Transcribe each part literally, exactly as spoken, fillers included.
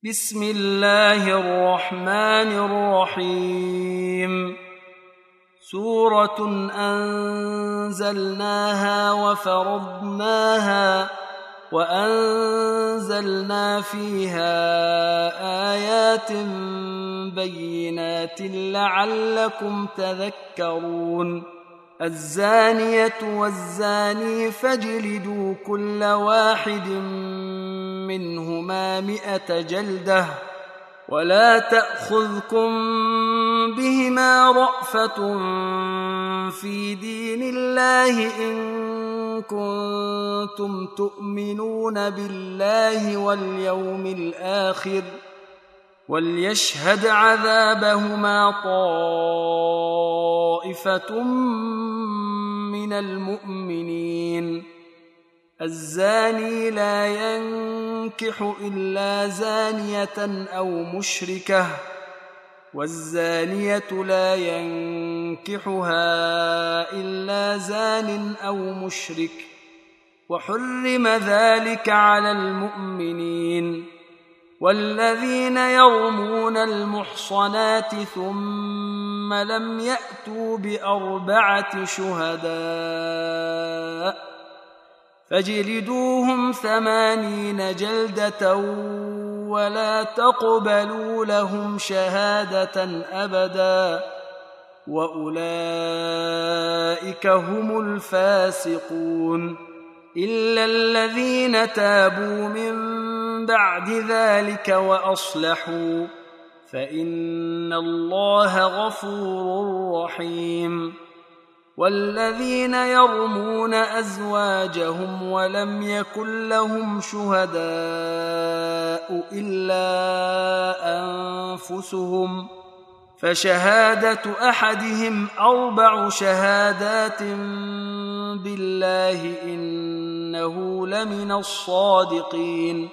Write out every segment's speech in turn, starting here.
بسم الله الرحمن الرحيم. سورة أنزلناها وفرضناها وأنزلنا فيها آيات بينات لعلكم تذكرون. الزانية والزاني فاجلدوا كل واحد منهما مئة جلدة ولا تأخذكم بهما رأفة في دين الله إن كنتم تؤمنون بالله واليوم الآخر وليشهد عذابهما طائفة من المؤمنين. الزاني لا ينكح إلا زانية أو مشركة والزانية لا ينكحها إلا زان أو مشرك وحرم ذلك على المؤمنين. والذين يرمون المحصنات ثم لم يأتوا بأربعة شهداء فاجلدوهم ثمانين جلدة ولا تقبلوا لهم شهادة أبدا وأولئك هم الفاسقون. إلا الذين تابوا من بعد ذلك وأصلحوا فإن الله غفور رحيم. والذين يرمون أزواجهم ولم يكن لهم شهداء إلا أنفسهم فشهادة أحدهم أربع شهادات بالله إنه لمن الصادقين.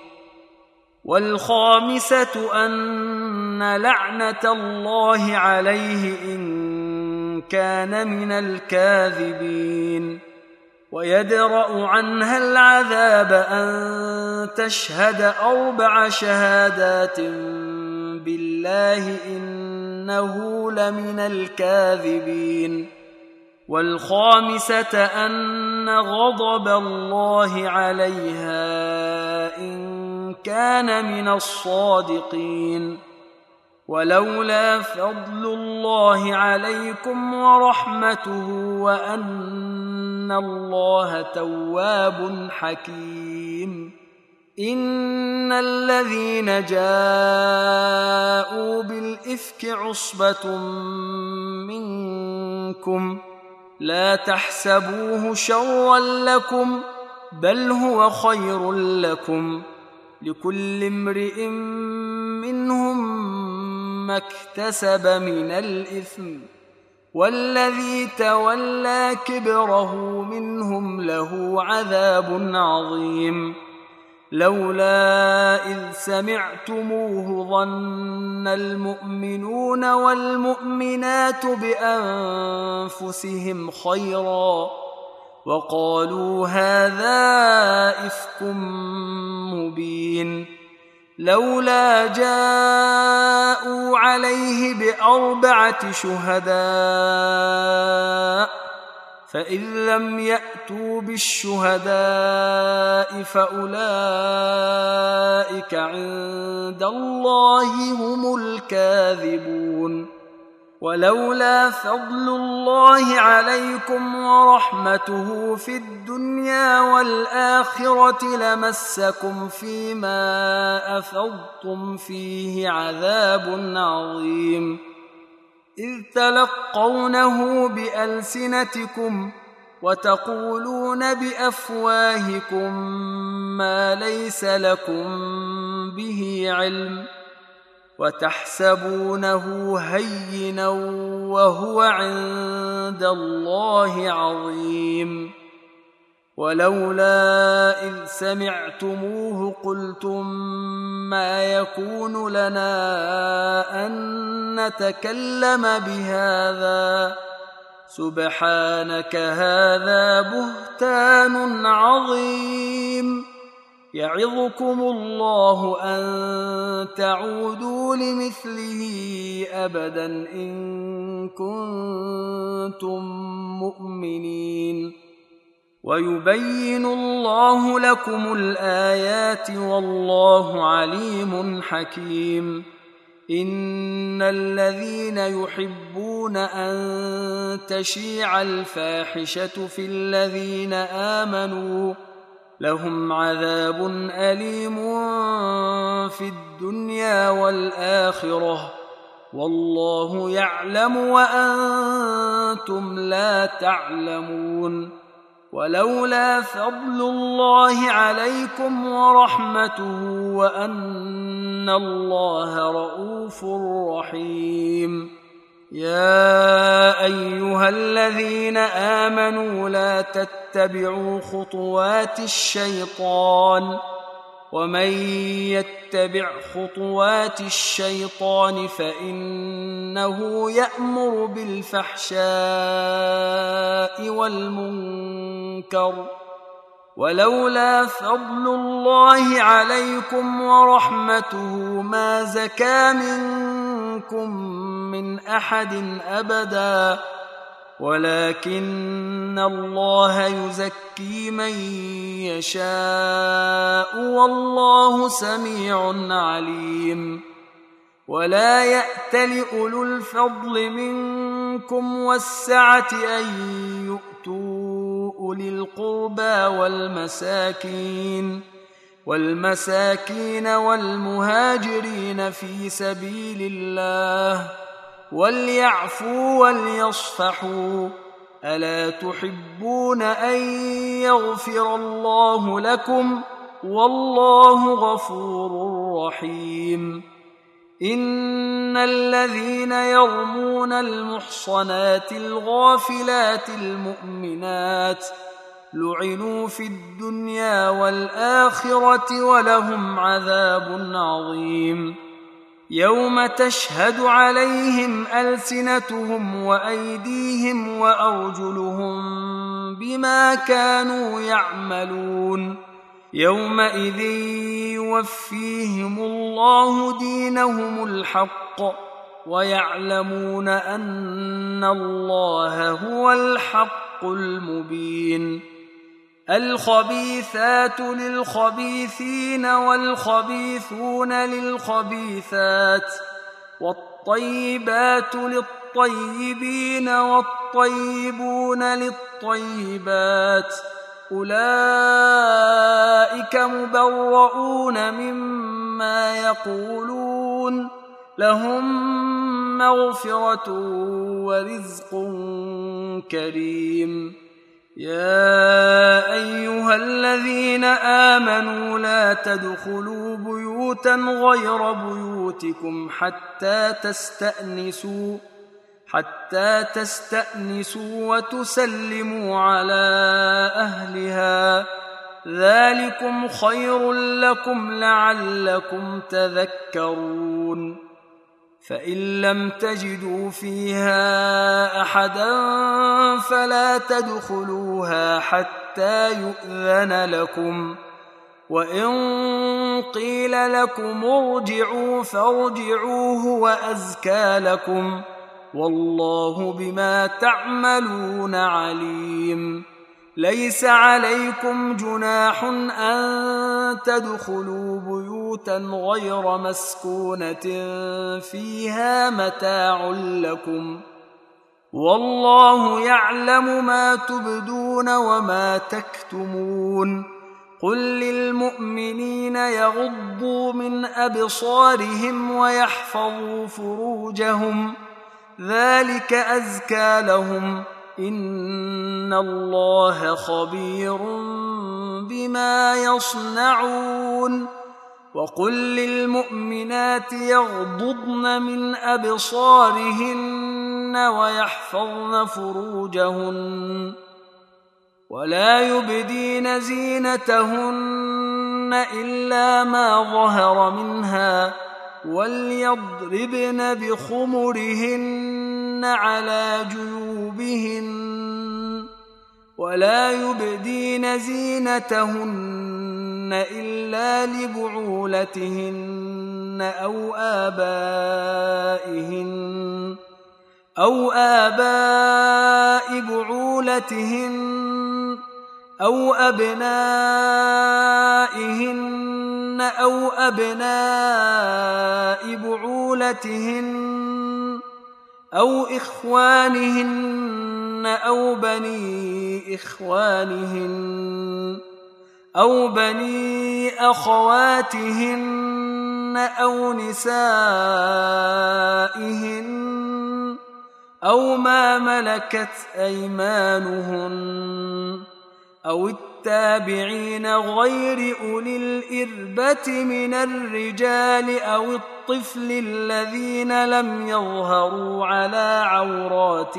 والخامسة أن لعنة الله عليه إن كان من الكاذبين. ويدرأ عنها العذاب أن تشهد أربع شهادات بالله إنه لمن الكاذبين. والخامسة أن غضب الله عليها إن كان من الصادقين. ولولا فضل الله عليكم ورحمته وأن الله تواب حكيم. إن الذين جاءوا بالإفك عصبة منكم لا تحسبوه شرا لكم بل هو خير لكم لكل امرئ منهم ما اكتسب من الإثم والذي تولى كبره منهم له عذاب عظيم. لولا إذ سمعتموه ظن المؤمنون والمؤمنات بأنفسهم خيرا وقالوا هذا إفك مبين. لولا جاءوا عليه بأربعة شهداء فإذ لم يأتوا بالشهداء فأولئك عند الله هم الكاذبون. ولولا فضل الله عليكم ورحمته في الدنيا والآخرة لمسكم فيما أفضتم فيه عذاب عظيم. إذ تلقونه بألسنتكم وتقولون بأفواهكم ما ليس لكم به علم وتحسبونه هينا وهو عند الله عظيم. ولولا إذ سمعتموه قلتم ما يكون لنا أن نتكلم بهذا سبحانك هذا بهتان عظيم. يعظكم الله أن تعودوا لمثله أبدا إن كنتم مؤمنين ويبين الله لكم الآيات والله عليم حكيم إن الذين يحبون أن تشيع الفاحشة في الذين آمنوا لهم عذاب أليم في الدنيا والآخرة والله يعلم وأنتم لا تعلمون ولولا فضل الله عليكم ورحمته وأن الله رؤوف رحيم يا أيها الذين آمنوا لا تتبعوا خطوات الشيطان ومن يتبع خطوات الشيطان فإنه يأمر بالفحشاء والمنكر ولولا فضل الله عليكم ورحمته ما زكى منكم من أحد أبدا ولكن الله يزكي من يشاء والله سميع عليم ولا يأتل أولو الفضل منكم والسعة أن يؤتوا أولي القربى والمساكين والمساكين والمهاجرين في سبيل الله وليعفوا وليصفحوا ألا تحبون أن يغفر الله لكم والله غفور رحيم إن الذين يرمون المحصنات الغافلات المؤمنات لعنوا في الدنيا والآخرة ولهم عذاب عظيم يوم تشهد عليهم ألسنتهم وأيديهم وأرجلهم بما كانوا يعملون يومئذ يوفيهم الله دينهم الحق ويعلمون أن الله هو الحق المبين الخبيثات للخبيثين والخبيثون للخبيثات والطيبات للطيبين والطيبون للطيبات أولئك مبرؤون مما يقولون لهم مغفرة ورزق كريم يا أيها الذين آمنوا لا تدخلوا بيوتا غير بيوتكم حتى تستأنسوا حتى تستأنسوا وتسلموا على أهلها ذلكم خير لكم لعلكم تذكرون فإن لم تجدوا فيها أحدا فلا تدخلوها حتى يؤذن لكم وإن قيل لكم ارجعوا فارجعوا هو أزكى لكم والله بما تعملون عليم ليس عليكم جناح أن تدخلوا بيوتا غير مسكونة فيها متاع لكم والله يعلم ما تبدون وما تكتمون قل للمؤمنين يغضوا من أبصارهم ويحفظوا فروجهم ذلك أزكى لهم إن الله خبير بما يصنعون وقل للمؤمنات يغضضن من أبصارهن ويحفظن فروجهن ولا يبدين زينتهن إلا ما ظهر منها وليضربن بخمرهن على جيوبهن ولا يبدين زينتهن إلا لبعولتهن أو آبائهن أو آباء بعولتهن أو أبنائهن أو أبناء بعولتهن أو إخوانهن أو بني إخوانهن أو بني أخواتهن أو نسائهن أو ما ملكت أيمانهن أو التابعين غير أولي الإربة من الرجال أو الطفل الذين لم يظهروا على عورات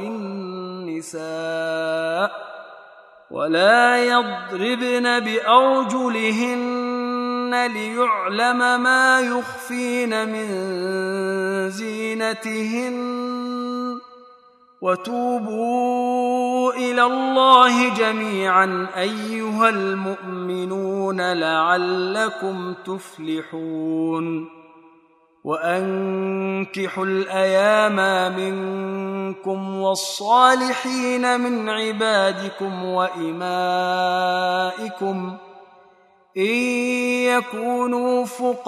النساء ولا يضربن بأرجلهن ليعلم ما يخفين من زينتهن وتوبوا إلى الله جميعا أيها المؤمنون لعلكم تفلحون وأنكحوا الأيام منكم والصالحين من عبادكم وإمائكم إن يكونوا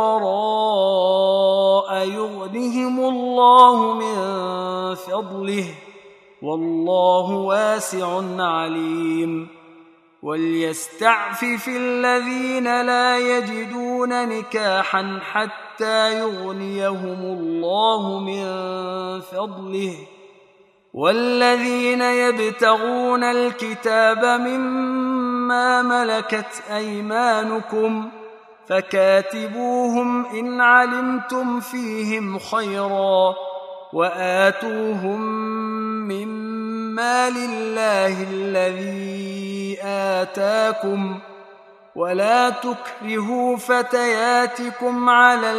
فقراء يغنهم الله من فضله والله واسع عليم وليستعفف الذين لا يجدون نكاحا حتى يغنيهم الله من فضله والذين يبتغون الكتاب مما ملكت أيمانكم فكاتبوهم إن علمتم فيهم خيرا وآتوهم مما لله الذي آتاكم ولا تكرهوا فتياتكم على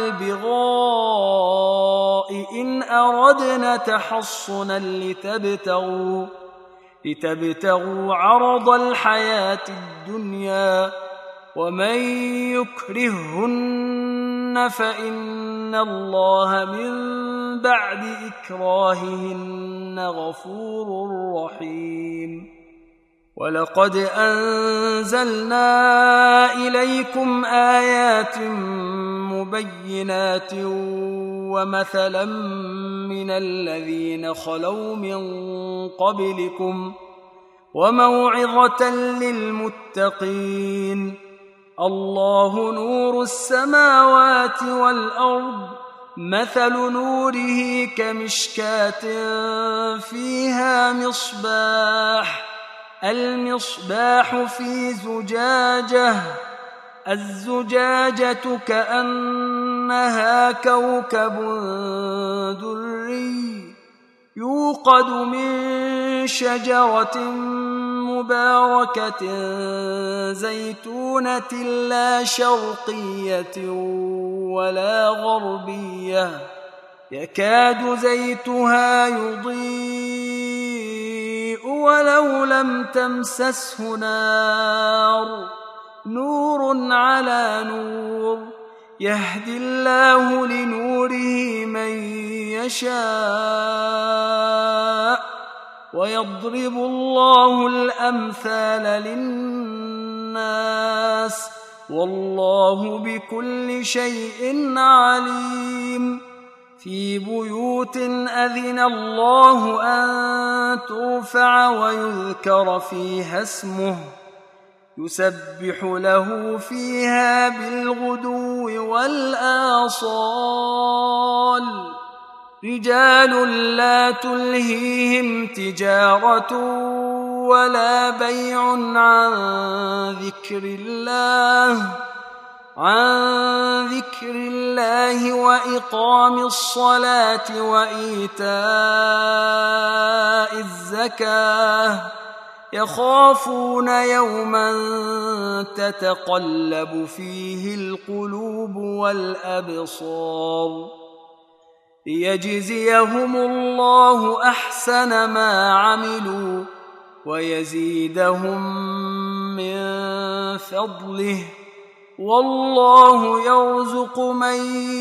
البغاء إن أردنا تحصنا لتبتغوا, لتبتغوا عرض الحياة الدنيا ومن يكرههن فإن الله من بعد إكراههن غفور رحيم ولقد أنزلنا إليكم آيات مبينات ومثلا من الذين خلوا من قبلكم وموعظة للمتقين الله نور السماوات والأرض مثل نوره كمشكاة فيها مصباح المصباح في زجاجة الزجاجة كأنها كوكب دري يوقد من شجرة مباركة زيتونة لا شرقية ولا غربية يكاد زيتها يضيء ولو لم تمسسه نار نور على نور يهدي الله لنوره من يشاء ويضرب الله الأمثال للناس والله بكل شيء عليم في بيوت أذن الله أن ترفع ويذكر فيها اسمه يسبح له فيها بالغدو والآصال رجال لا تلهيهم تجارة ولا بيع عن ذكر الله عن ذكر الله وإقام الصلاة وإيتاء الزكاة يخافون يوما تتقلب فيه القلوب والأبصار ليجزيهم الله أحسن ما عملوا ويزيدهم من فضله، والله يرزق من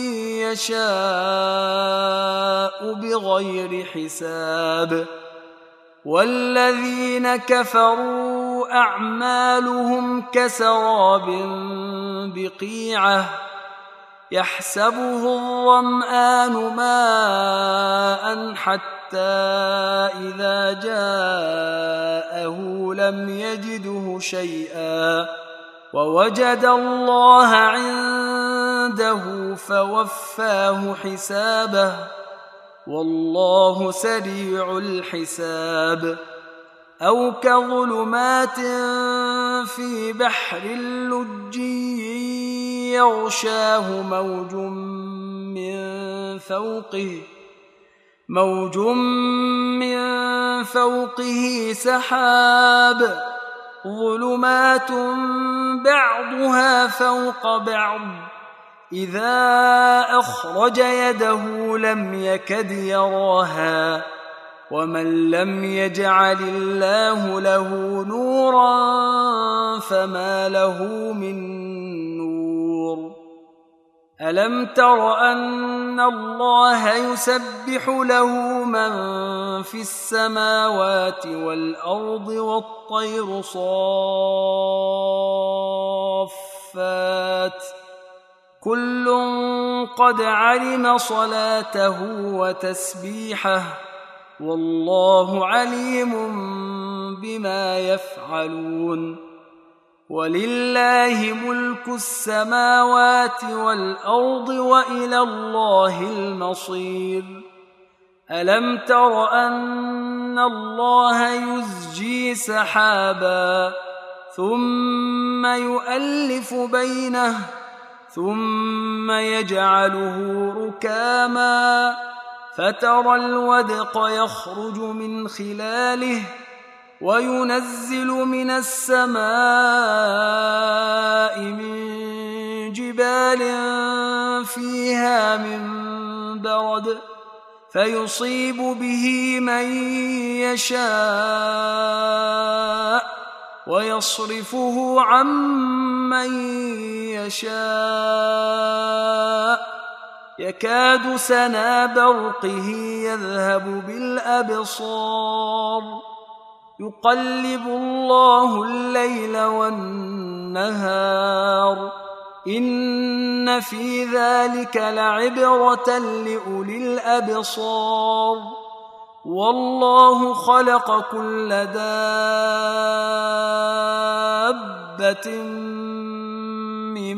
يشاء بغير حساب. والذين كفروا أعمالهم كسراب بقيعة يحسبه الظمآن ماء حتى إذا جاءه لم يجده شيئا ووجد الله عنده فوفاه حسابه، والله سريع الحساب. أو كظلمات في بحر لجي يغشاه موج من فوقه موج من فوقه سحاب ظلمات بعضها فوق بعض إذا أخرج يده لم يكد يراها، ومن لم يجعل الله له نورا فما له من نور. ألم تر أن الله يسبح له من في السماوات والأرض والطير صافات كل قد علم صلاته وتسبيحه، والله عليم بما يفعلون. ولله ملك السماوات والأرض وإلى الله المصير. ألم تر أن الله يزجي سحابا ثم يؤلف بينه ثم يجعله ركاما فترى الودق يخرج من خلاله وينزل من السماء من جبال فيها من برد فيصيب به من يشاء ويصرفه عن من يشاء يكاد سنا برقه يذهب بالأبصار يقلب الله الليل والنهار إن في ذلك لعبرة لأولي الأبصار. والله خلق كل دابة من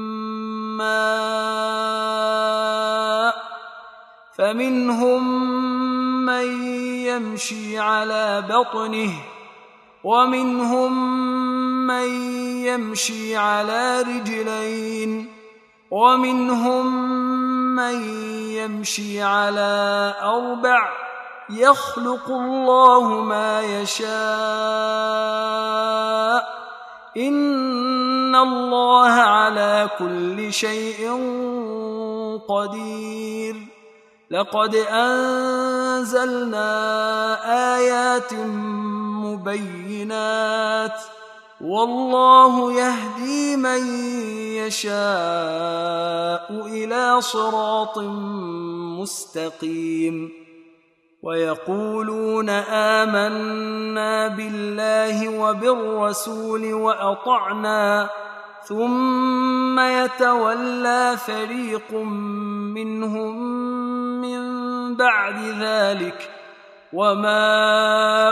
ماء فمنهم من يمشي على بطنه ومنهم من يمشي على رجلين ومنهم من يمشي على أربع يخلق الله ما يشاء إن الله على كل شيء قدير. لقد أنزلنا آيات مبينات والله يهدي من يشاء إلى صراط مستقيم. ويقولون آمنا بالله وبالرسول وأطعنا ثم يتولى فريق منهم من بعد ذلك وما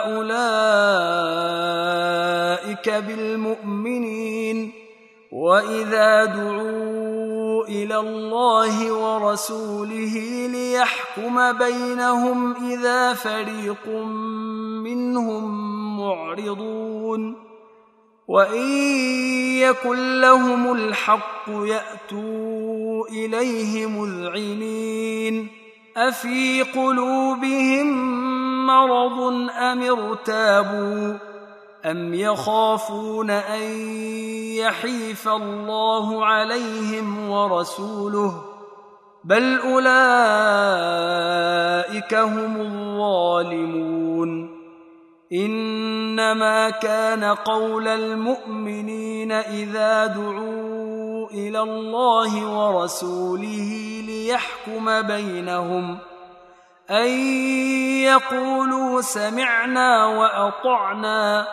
أولئك بالمؤمنين. وإذا دعوا إلى الله ورسوله ليحكم بينهم إذا فريق منهم معرضون وإن يكن لهم الحق يأتوا إليه مذعنين أفي قلوبهم مرض أم ارتابوا أم يخافون أن يحيف الله عليهم ورسوله بل أولئك هم الظالمون. إنما كان قول المؤمنين إذا دعوا إلى الله ورسوله ليحكم بينهم أن يقولوا سمعنا وأطعنا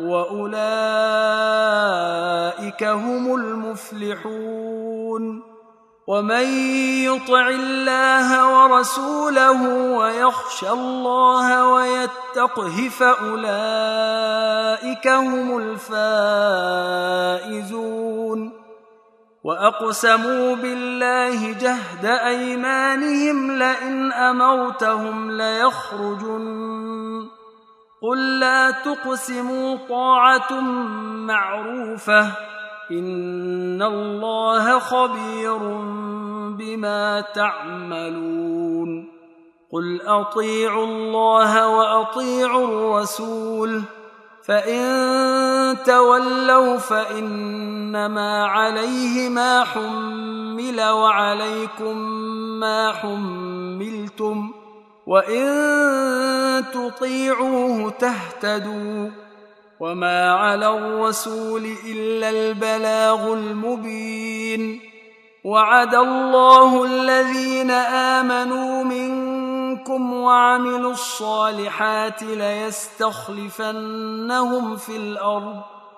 وأولئك هم المفلحون ومن يطع الله ورسوله ويخشى الله ويتقه فأولئك هم الفائزون وأقسموا بالله جهد أيمانهم لئن أمرتهم ليخرجن قل لا تقسموا طاعة معروفة إن الله خبير بما تعملون قل أطيعوا الله وأطيعوا الرسول فإن تولوا فإنما عليه ما حمل وعليكم ما حملتم وإن تطيعوه تهتدوا وما على الرسول إلا البلاغ المبين وعد الله الذين آمنوا منكم وعملوا الصالحات ليستخلفنهم في الأرض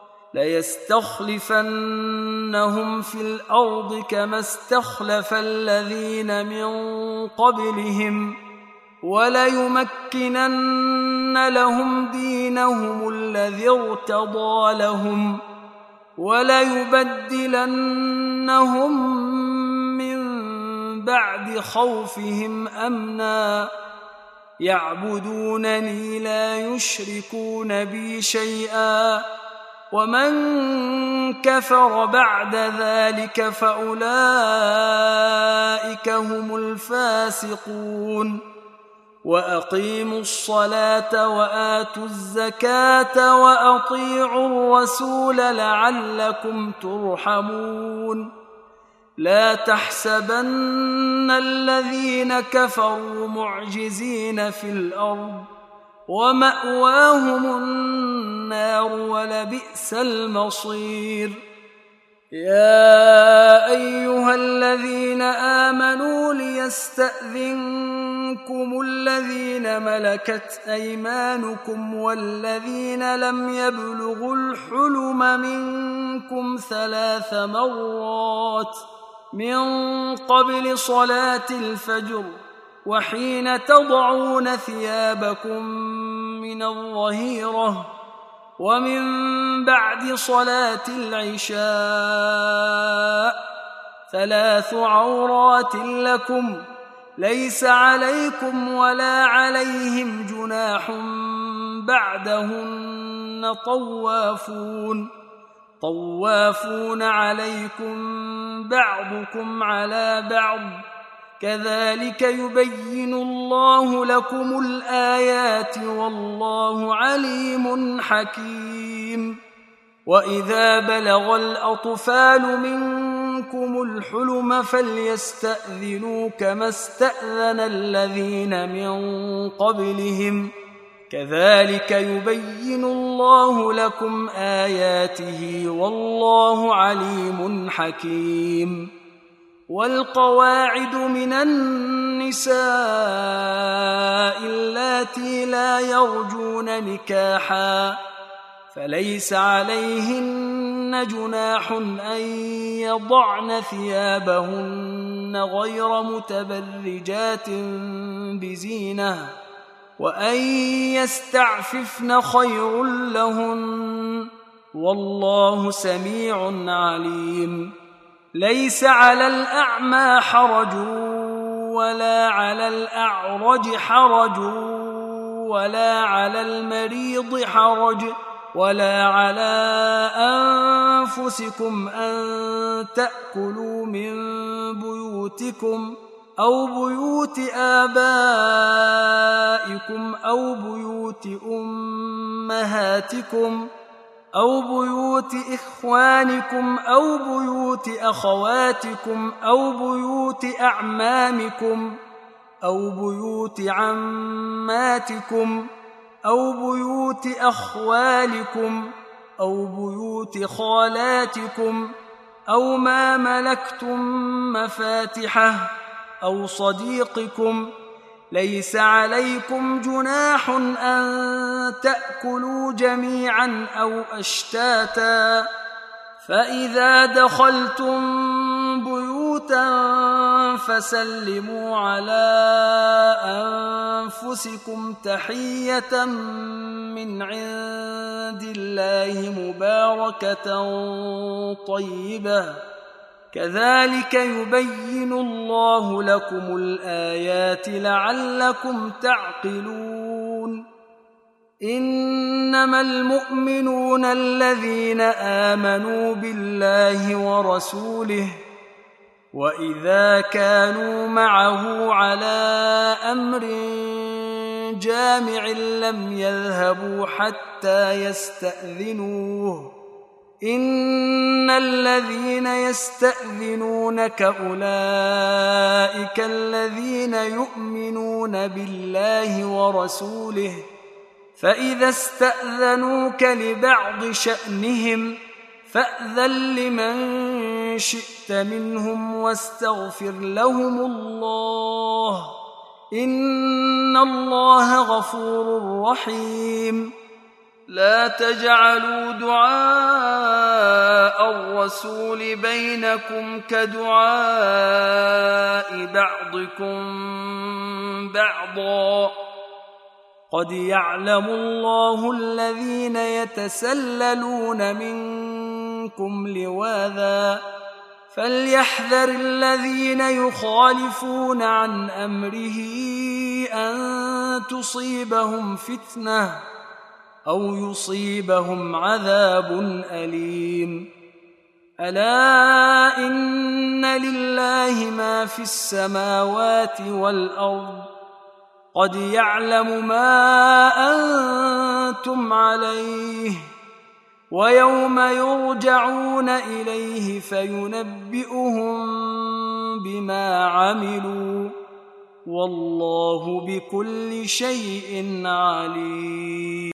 ليستخلفنهم في الأرض كما استخلف الذين من قبلهم وليمكنن لهم دينهم الذي ارتضى لهم وليبدلنهم من بعد خوفهم أمنا يعبدونني لا يشركون بي شيئا ومن كفر بعد ذلك فأولئك هم الفاسقون وأقيموا الصلاة وآتوا الزكاة وأطيعوا الرسول لعلكم ترحمون لا تحسبن الذين كفروا معجزين في الأرض ومأواهم النار ولبئس المصير يا أيها الذين آمنوا ليستأذنكم الذين ملكت أيمانكم والذين لم يبلغوا الحلم منكم ثلاث مرات من قبل صلاة الفجر وحين تضعون ثيابكم من الظهيرة ومن بعد صلاة العشاء ثلاث عورات لكم ليس عليكم ولا عليهم جناح بعدهن طوافون طوافون عليكم بعضكم على بعض كذلك يبين الله لكم الآيات والله عليم حكيم وإذا بلغ الأطفال منكم الحلم فليستأذنوا كما استأذن الذين من قبلهم كذلك يبين الله لكم آياته والله عليم حكيم والقواعد من النساء اللاتي لا يرجون نكاحا فليس عليهن جناح أن يضعن ثيابهن غير متبرجات بزينة وأن يستعففن خير لهن والله سميع عليم ليس على الأعمى حرج ولا على الأعرج حرج ولا على المريض حرج ولا على أنفسكم أن تأكلوا من بيوتكم أو بيوت آبائكم أو بيوت أمهاتكم أو بيوت إخوانكم أو بيوت أخواتكم أو بيوت أعمامكم أو بيوت عماتكم أو بيوت أخوالكم أو بيوت خالاتكم أو ما ملكتم مفاتحه أو صديقكم، ليس عليكم جناح أن تأكلوا جميعا أو أشتاتا، فإذا دخلتم بيوتا فسلموا على أنفسكم تحية من عند الله مباركة طيبة، كذلك يبين الله لكم الآيات لعلكم تعقلون. إنما المؤمنون الذين آمنوا بالله ورسوله، وإذا كانوا معه على أمر جامع لم يذهبوا حتى يستأذنوه، إن الذين يستأذنونك أولئك الذين يؤمنون بالله ورسوله، فإذا استأذنوك لبعض شأنهم فأذن لمن شئت منهم واستغفر لهم الله، إن الله غفور رحيم. لا تجعلوا دعاء الرسول بينكم كدعاء بعضكم بعضا، قد يعلم الله الذين يتسللون منكم لواذا، فليحذر الذين يخالفون عن أمره أن تصيبهم فتنة أو يصيبهم عذاب أليم. ألا إن لله ما في السماوات والأرض، قد يعلم ما أنتم عليه، ويوم يرجعون إليه فينبئهم بما عملوا، والله بكل شيء عليم.